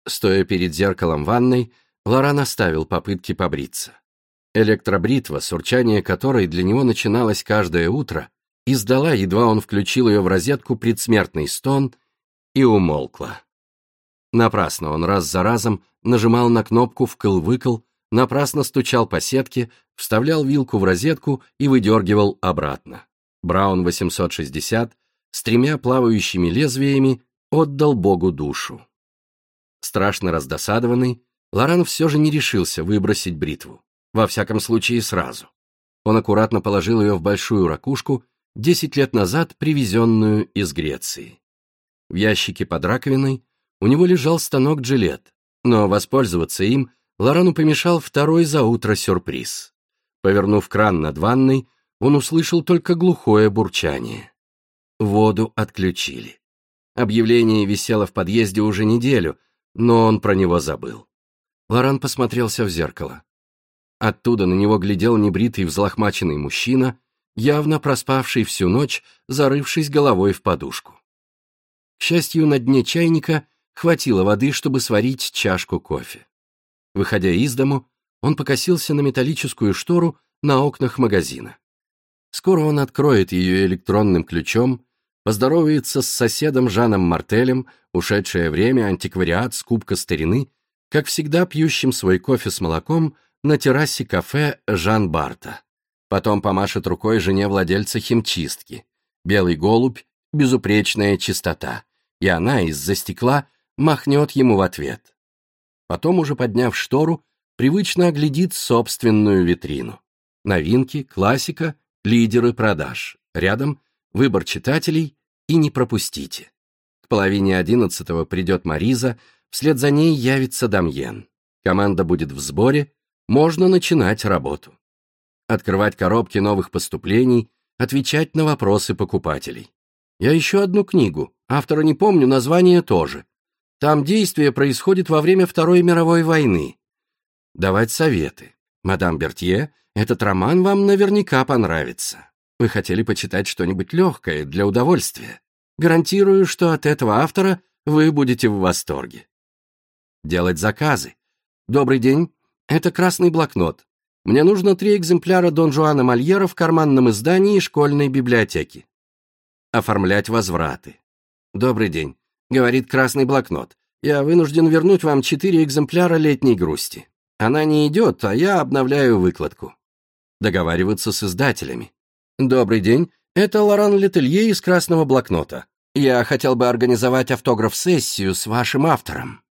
Стоя перед зеркалом ванной, Лоран оставил попытки побриться. Электробритва, с урчания которой для него начиналось каждое утро, издала, едва он включил ее в розетку, предсмертный стон и умолкла. Напрасно он раз за разом нажимал на кнопку «вкл-выкл», напрасно стучал по сетке, вставлял вилку в розетку и выдергивал обратно. Браун 860 с 3 плавающими лезвиями отдал Богу душу. Страшно раздосадованный, Лоран все же не решился выбросить бритву. Во всяком случае, сразу. Он аккуратно положил ее в большую ракушку, 10 лет назад привезенную из Греции. В ящике под раковиной у него лежал станок Джилет, но воспользоваться им Лорану помешал второй за утро сюрприз. Повернув кран над ванной, он услышал только глухое бурчание. Воду отключили. Объявление висело в подъезде уже неделю, но он про него забыл. Лоран посмотрелся в зеркало. Оттуда на него глядел небритый взлохмаченный мужчина, явно проспавший всю ночь, зарывшись головой в подушку. К счастью, на дне чайника хватило воды, чтобы сварить чашку кофе. Выходя из дому, он покосился на металлическую штору на окнах магазина. Скоро он откроет ее электронным ключом, поздоровается с соседом Жаном Мартелем, ушедшее время, антиквариат, скупка старины, как всегда пьющим свой кофе с молоком на террасе кафе Жан Барта. Потом помашет рукой жене владельца химчистки. Белый голубь, безупречная чистота. И она из-за стекла махнет ему в ответ. Потом, уже подняв штору, привычно оглядит собственную витрину. Новинки, классика, лидеры продаж. Рядом выбор читателей и не пропустите. К 10:30 придет Мариза, вслед за ней явится Дамьен. Команда будет в сборе, можно начинать работу. Открывать коробки новых поступлений, отвечать на вопросы покупателей. Я ищу одну книгу, автора не помню, название тоже. Там действие происходит во время Второй мировой войны. Давать советы. Мадам Бертье, этот роман вам наверняка понравится. Вы хотели почитать что-нибудь легкое, для удовольствия. Гарантирую, что от этого автора вы будете в восторге. Делать заказы. Добрый день, это красный блокнот. Мне нужно 3 экземпляра Дон Жуана Мольера в карманном издании школьной библиотеки. Оформлять возвраты. Добрый день, говорит красный блокнот. Я вынужден вернуть вам 4 экземпляра летней грусти. Она не идет, а я обновляю выкладку. Договариваться с издателями. Добрый день, это Лоран Летелье из красного блокнота. Я хотел бы организовать автограф-сессию с вашим автором.